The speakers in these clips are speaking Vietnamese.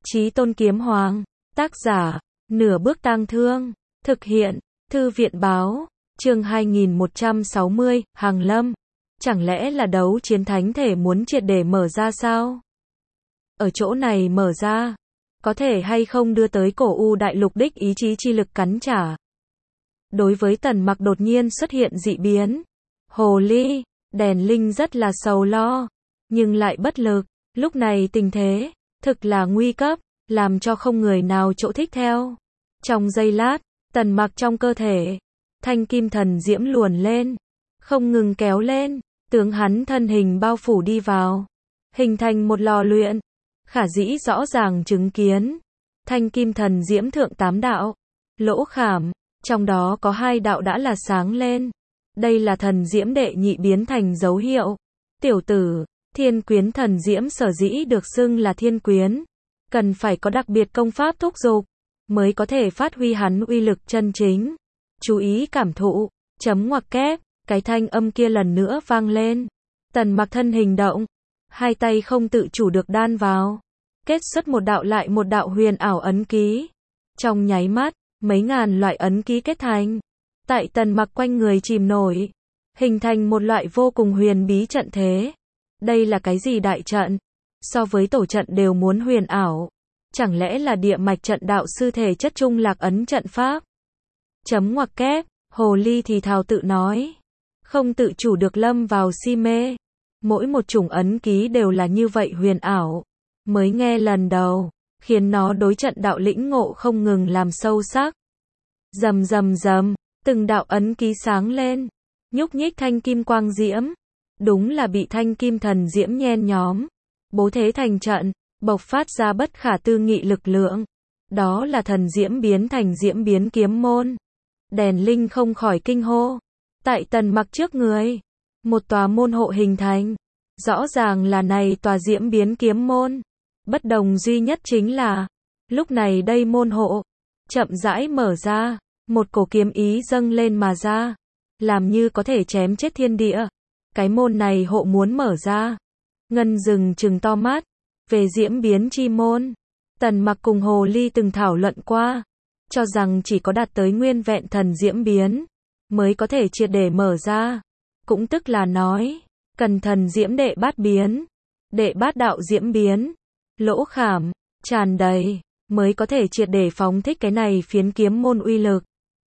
Chí Tôn Kiếm Hoàng. Tác giả, Nửa Bước Tang Thương. Thực hiện, Thư viện báo. Chương 2160, Hàng Lâm. Chẳng lẽ là đấu chiến thánh thể muốn triệt để mở ra sao? Ở chỗ này mở ra, có thể hay không đưa tới cổ u đại lục đích ý chí chi lực cắn trả? Đối với Tần Mặc đột nhiên xuất hiện dị biến, Hồ Ly, Đèn Linh rất là sầu lo, nhưng lại bất lực. Lúc này tình thế, thực là nguy cấp, làm cho không người nào chỗ thích theo. Trong giây lát, Tần Mặc trong cơ thể, thanh kim thần diễm luồn lên, không ngừng kéo lên, tướng hắn thân hình bao phủ đi vào, hình thành một lò luyện. Khả dĩ rõ ràng chứng kiến, thanh kim thần diễm thượng 8 đạo, lỗ khảm, trong đó có 2 đạo đã là sáng lên. Đây là thần diễm đệ nhị biến thành dấu hiệu. Tiểu tử, thiên quyến thần diễm sở dĩ được xưng là thiên quyến, cần phải có đặc biệt công pháp thúc giục, mới có thể phát huy hắn uy lực chân chính. Chú ý cảm thụ, chấm ngoặc kép, cái thanh âm kia lần nữa vang lên. Tần Mặc thân hình động, 2 tay không tự chủ được đan vào, kết xuất một đạo lại một đạo huyền ảo ấn ký. Trong nháy mắt, mấy ngàn loại ấn ký kết thành, tại Tần Mặc quanh người chìm nổi, hình thành một loại vô cùng huyền bí trận thế. Đây là cái gì đại trận? So với tổ trận đều muốn huyền ảo. Chẳng lẽ là địa mạch trận đạo sư thể chất trung lạc ấn trận pháp? Chấm ngoặc kép, Hồ Ly thì thào tự nói, không tự chủ được lâm vào si mê. Mỗi một chủng ấn ký đều là như vậy huyền ảo. Mới nghe lần đầu, khiến nó đối trận đạo lĩnh ngộ không ngừng làm sâu sắc. Rầm rầm rầm, từng đạo ấn ký sáng lên, nhúc nhích thanh kim quang diễm. Đúng là bị thanh kim thần diễm nhen nhóm, bố thế thành trận, bộc phát ra bất khả tư nghị lực lượng. Đó là thần diễm biến thành diễm biến kiếm môn. Đèn Linh không khỏi kinh hô. Tại Tần Mặc trước người, một tòa môn hộ hình thành. Rõ ràng là này tòa diễm biến kiếm môn. Bất đồng duy nhất chính là, lúc này đây môn hộ chậm rãi mở ra, một cổ kiếm ý dâng lên mà ra, làm như có thể chém chết thiên địa. Cái môn này hộ muốn mở ra. Ngân Dừng trừng to mắt, về diễm biến chi môn, Tần Mặc cùng Hồ Ly từng thảo luận qua, cho rằng chỉ có đạt tới nguyên vẹn thần diễm biến, mới có thể triệt để mở ra. Cũng tức là nói, cần thần diễm đệ bát biến, đệ bát đạo diễm biến, lỗ khảm, tràn đầy, mới có thể triệt để phóng thích cái này phiến kiếm môn uy lực.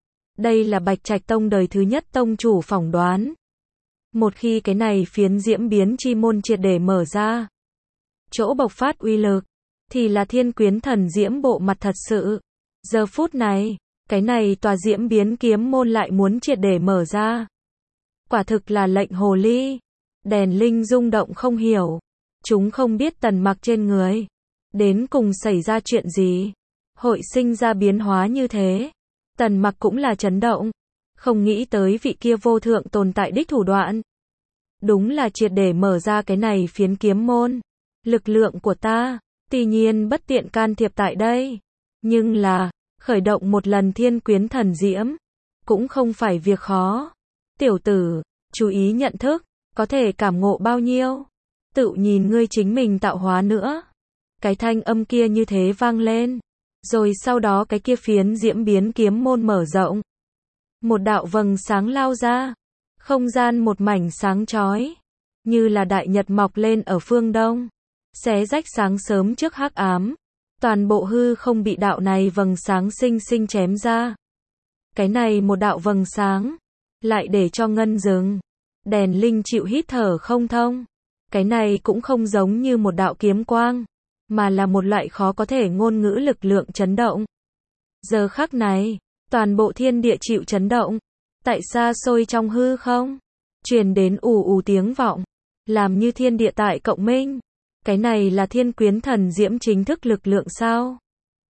Đây là Bạch Trạch Tông đời thứ nhất tông chủ phỏng đoán. Một khi cái này phiến diễm biến chi môn triệt để mở ra, chỗ bộc phát uy lực, thì là thiên quyến thần diễm bộ mặt thật sự. Giờ phút này, cái này tòa diễm biến kiếm môn lại muốn triệt để mở ra. Quả thực là lệnh Hồ Ly, Đèn Linh rung động không hiểu. Chúng không biết Tần Mặc trên người đến cùng xảy ra chuyện gì, hội sinh ra biến hóa như thế. Tần Mặc cũng là chấn động, không nghĩ tới vị kia vô thượng tồn tại đích thủ đoạn. Đúng là triệt để mở ra cái này phiến kiếm môn. Lực lượng của ta, tuy nhiên bất tiện can thiệp tại đây, nhưng là, khởi động một lần thiên quyến thần diễm, cũng không phải việc khó. Tiểu tử, chú ý nhận thức, có thể cảm ngộ bao nhiêu, tự nhìn ngươi chính mình tạo hóa nữa. Cái thanh âm kia như thế vang lên, rồi sau đó cái kia phiến diễm biến kiếm môn mở rộng. Một đạo vầng sáng lao ra, không gian một mảnh sáng chói, như là đại nhật mọc lên ở phương đông, xé rách sáng sớm trước hắc ám. Toàn bộ hư không bị đạo này vầng sáng sinh sinh chém ra. Cái này một đạo vầng sáng, lại để cho Ngân Dừng, Đèn Linh chịu hít thở không thông. Cái này cũng không giống như một đạo kiếm quang, mà là một loại khó có thể ngôn ngữ lực lượng chấn động. Giờ khắc này, toàn bộ thiên địa chịu chấn động. Tại xa xôi trong hư không, truyền đến ù ù tiếng vọng, làm như thiên địa tại cộng minh. Cái này là thiên quyến thần diễm chính thức lực lượng sao?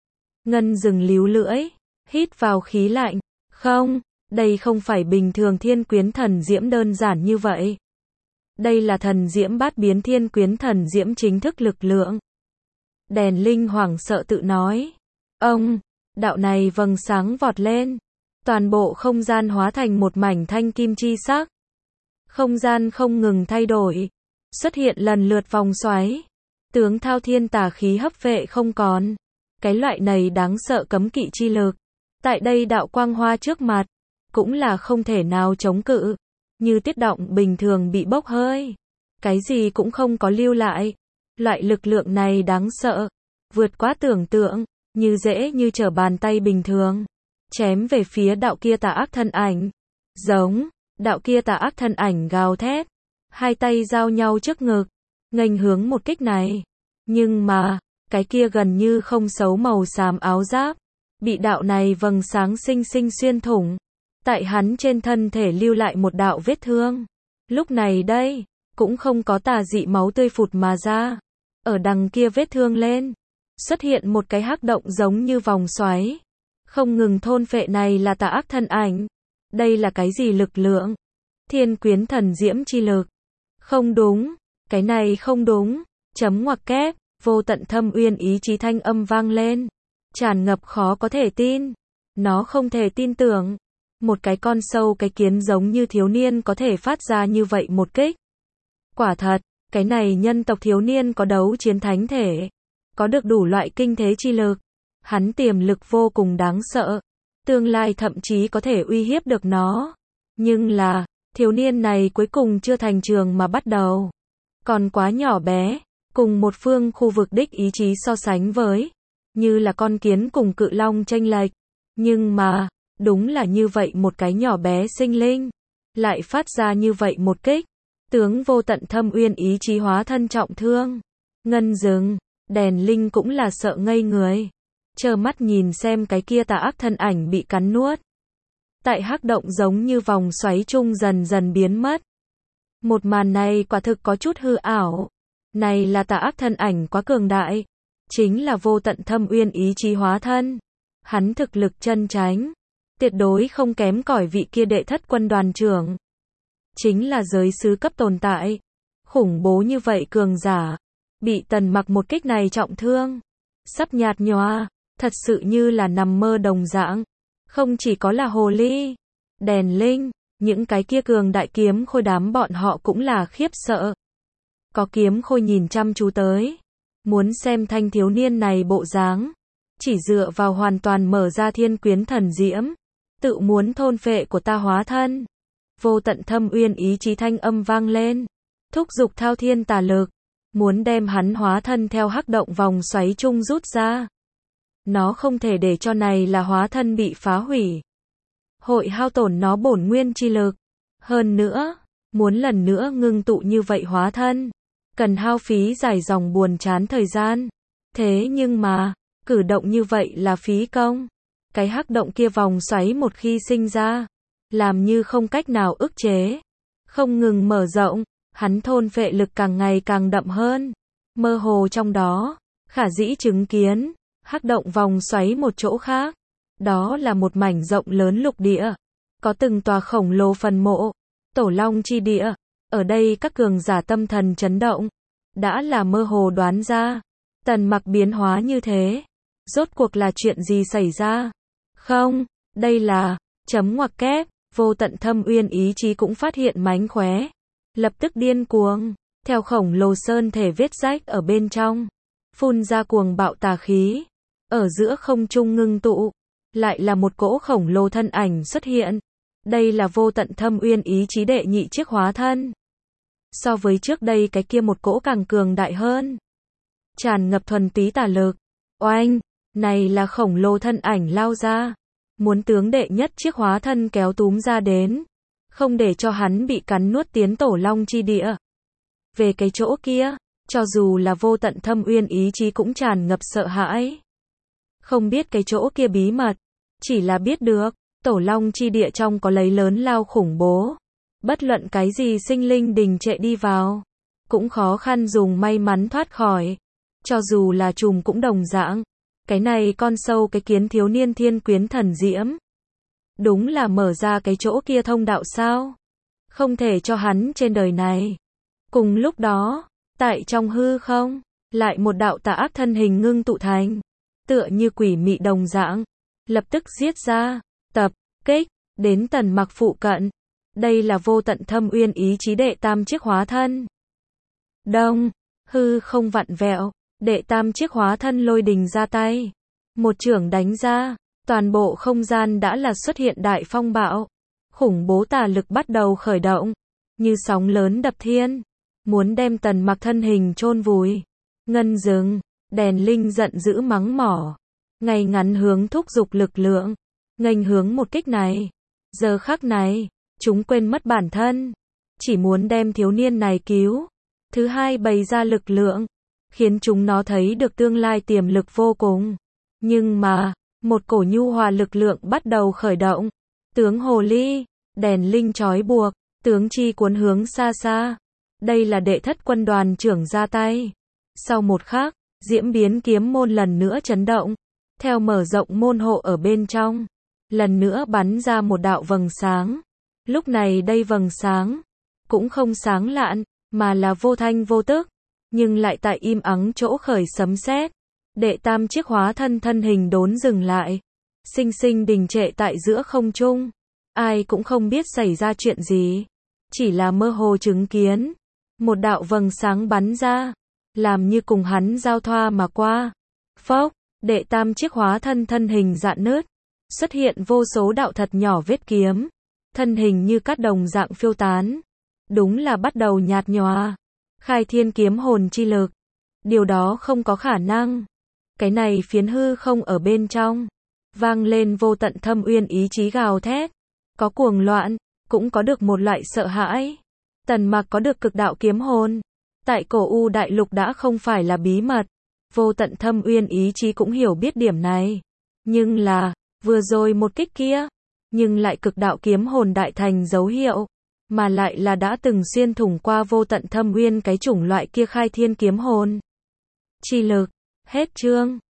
Ngân Dừng líu lưỡi, hít vào khí lạnh. Không, đây không phải bình thường thiên quyến thần diễm đơn giản như vậy. Đây là thần diễm bát biến thiên quyến thần diễm chính thức lực lượng. Đèn Linh hoảng sợ tự nói. Ông, đạo này vầng sáng vọt lên. Toàn bộ không gian hóa thành một mảnh thanh kim chi sắc. Không gian không ngừng thay đổi, xuất hiện lần lượt vòng xoáy. Tướng thao thiên tà khí hấp vệ không còn. Cái loại này đáng sợ cấm kỵ chi lực. Tại đây đạo quang hoa trước mặt, cũng là không thể nào chống cự. Như tiết động bình thường bị bốc hơi. Cái gì cũng không có lưu lại. Loại lực lượng này đáng sợ. Vượt quá tưởng tượng, như dễ như trở bàn tay bình thường. Chém về phía đạo kia tà ác thân ảnh. Giống, đạo kia tà ác thân ảnh gào thét. Hai tay giao nhau trước ngực. Nghênh hướng một kích này. Nhưng mà, cái kia gần như không xấu màu xám áo giáp. Bị đạo này vầng sáng xinh xinh xuyên thủng. Tại hắn trên thân thể lưu lại một đạo vết thương. Lúc này đây, cũng không có tà dị máu tươi phụt mà ra. Ở đằng kia vết thương lên, xuất hiện một cái hắc động giống như vòng xoáy. Không ngừng thôn phệ này là tà ác thân ảnh. Đây là cái gì lực lượng? Thiên quyến thần diễm chi lực. Không đúng, cái này không đúng. Chấm ngoặc kép, vô tận thâm uyên ý chí thanh âm vang lên. Tràn ngập khó có thể tin. Nó không thể tin tưởng. Một cái con sâu cái kiến giống như thiếu niên có thể phát ra như vậy một kích. Quả thật, cái này nhân tộc thiếu niên có đấu chiến thánh thể. Có được đủ loại kinh thế chi lực. Hắn tiềm lực vô cùng đáng sợ. Tương lai thậm chí có thể uy hiếp được nó. Nhưng là, thiếu niên này cuối cùng chưa thành trường mà bắt đầu. Còn quá nhỏ bé. Cùng một phương khu vực đích ý chí so sánh với. Như là con kiến cùng cự long chênh lệch. Nhưng mà, đúng là như vậy một cái nhỏ bé sinh linh. Lại phát ra như vậy một kích. Tướng vô tận thâm uyên ý chí hóa thân trọng thương. Ngân rừng, đèn linh cũng là sợ ngây người. Chờ mắt nhìn xem cái kia tà ác thân ảnh bị cắn nuốt. Tại hắc động giống như vòng xoáy chung dần dần biến mất. Một màn này quả thực có chút hư ảo. Này là tà ác thân ảnh quá cường đại. Chính là vô tận thâm uyên ý chí hóa thân. Hắn thực lực chân chánh. Tuyệt đối không kém cỏi vị kia đệ thất quân đoàn trưởng. Chính là giới sứ cấp tồn tại. Khủng bố như vậy cường giả. Bị Tần Mặc một kích này trọng thương. Sắp nhạt nhòa. Thật sự như là nằm mơ đồng dạng. Không chỉ có là hồ ly. Đèn linh. Những cái kia cường đại kiếm khôi đám bọn họ cũng là khiếp sợ. Có kiếm khôi nhìn chăm chú tới. Muốn xem thanh thiếu niên này bộ dáng. Chỉ dựa vào hoàn toàn mở ra thiên quyến thần diễm. Tự muốn thôn phệ của ta hóa thân. Vô tận thâm uyên ý chí thanh âm vang lên. Thúc giục thao thiên tà lực. Muốn đem hắn hóa thân theo hắc động vòng xoáy chung rút ra. Nó không thể để cho này là hóa thân bị phá hủy. Hội hao tổn nó bổn nguyên chi lực. Hơn nữa, muốn lần nữa ngưng tụ như vậy hóa thân. Cần hao phí dài dòng buồn chán thời gian. Thế nhưng mà, cử động như vậy là phí công. Cái hắc động kia vòng xoáy một khi sinh ra. Làm như không cách nào ức chế. Không ngừng mở rộng. Hắn thôn phệ lực càng ngày càng đậm hơn. Mơ hồ trong đó, khả dĩ chứng kiến. Hắc động vòng xoáy một chỗ khác. Đó là một mảnh rộng lớn lục địa. Có từng tòa khổng lồ phần mộ. Tổ long chi địa. Ở đây các cường giả tâm thần chấn động. Đã là mơ hồ đoán ra. Tần Mặc biến hóa như thế. Rốt cuộc là chuyện gì xảy ra? Không, đây là, chấm ngoặc kép, vô tận thâm uyên ý chí cũng phát hiện mánh khóe. Lập tức điên cuồng, theo khổng lồ sơn thể vết rách ở bên trong. Phun ra cuồng bạo tà khí. Ở giữa không trung ngưng tụ. Lại là một cỗ khổng lồ thân ảnh xuất hiện. Đây là vô tận thâm uyên ý chí đệ nhị chiếc hóa thân. So với trước đây cái kia một cỗ càng cường đại hơn. Tràn ngập thuần túy tà lực. Oanh, này là khổng lồ thân ảnh lao ra. Muốn tướng đệ nhất chiếc hóa thân kéo túm ra đến. Không để cho hắn bị cắn nuốt tiến tổ long chi địa. Về cái chỗ kia, cho dù là vô tận thâm uyên ý chí cũng tràn ngập sợ hãi. Không biết cái chỗ kia bí mật. Chỉ là biết được, tổ long chi địa trong có lấy lớn lao khủng bố. Bất luận cái gì sinh linh đình trệ đi vào. Cũng khó khăn dùng may mắn thoát khỏi. Cho dù là trùm cũng đồng dạng. Cái này con sâu cái kiến thiếu niên thiên quyến thần diễm. Đúng là mở ra cái chỗ kia thông đạo sao. Không thể cho hắn trên đời này. Cùng lúc đó, tại trong hư không, lại một đạo tà ác thân hình ngưng tụ thành. Tựa như quỷ mị đồng dạng. Lập tức giết ra, tập, kích, đến Tần Mặc phụ cận. Đây là vô tận thâm uyên ý chí đệ tam chiếc hóa thân. Đông, hư không vặn vẹo, đệ tam chiếc hóa thân lôi đình ra tay. Một chưởng đánh ra, toàn bộ không gian đã là xuất hiện đại phong bạo. Khủng bố tà lực bắt đầu khởi động, như sóng lớn đập thiên, muốn đem Tần Mặc thân hình chôn vùi. Ngân dừng, đèn linh giận dữ mắng mỏ, ngay ngắn hướng thúc giục lực lượng, nghênh hướng một kích này. Giờ khắc này, chúng quên mất bản thân, chỉ muốn đem thiếu niên này cứu. Thứ hai bày ra lực lượng, khiến chúng nó thấy được tương lai tiềm lực vô cùng. Nhưng mà, một cổ nhu hòa lực lượng bắt đầu khởi động. Tướng hồ ly, đèn linh trói buộc, tướng chi cuốn hướng xa xa. Đây là đệ thất quân đoàn trưởng ra tay. Sau một khắc, diễm biến kiếm môn lần nữa chấn động. Theo mở rộng môn hộ ở bên trong, lần nữa bắn ra một đạo vầng sáng. Lúc này đây vầng sáng, cũng không sáng lạn, mà là vô thanh vô tức, nhưng lại tại im ắng chỗ khởi sấm sét. Đệ tam chiếc hóa thân thân hình đốn dừng lại, sinh sinh đình trệ tại giữa không trung. Ai cũng không biết xảy ra chuyện gì, chỉ là mơ hồ chứng kiến một đạo vầng sáng bắn ra, làm như cùng hắn giao thoa mà qua. Phốc, đệ tam chiếc hóa thân thân hình rạn nứt, xuất hiện vô số đạo thật nhỏ vết kiếm, thân hình như cát đồng dạng phiêu tán. Đúng là bắt đầu nhạt nhòa. Khai thiên kiếm hồn chi lực. Điều đó không có khả năng. Cái này phiến hư không ở bên trong, vang lên vô tận thâm uyên ý chí gào thét. Có cuồng loạn, cũng có được một loại sợ hãi. Tần Mặc có được cực đạo kiếm hồn. Tại cổ U đại lục đã không phải là bí mật. Vô tận thâm uyên ý chí cũng hiểu biết điểm này. Nhưng là, vừa rồi một kích kia, nhưng lại cực đạo kiếm hồn đại thành dấu hiệu. Mà lại là đã từng xuyên thủng qua vô tận thâm uyên cái chủng loại kia khai thiên kiếm hồn chi lực. Hết chương.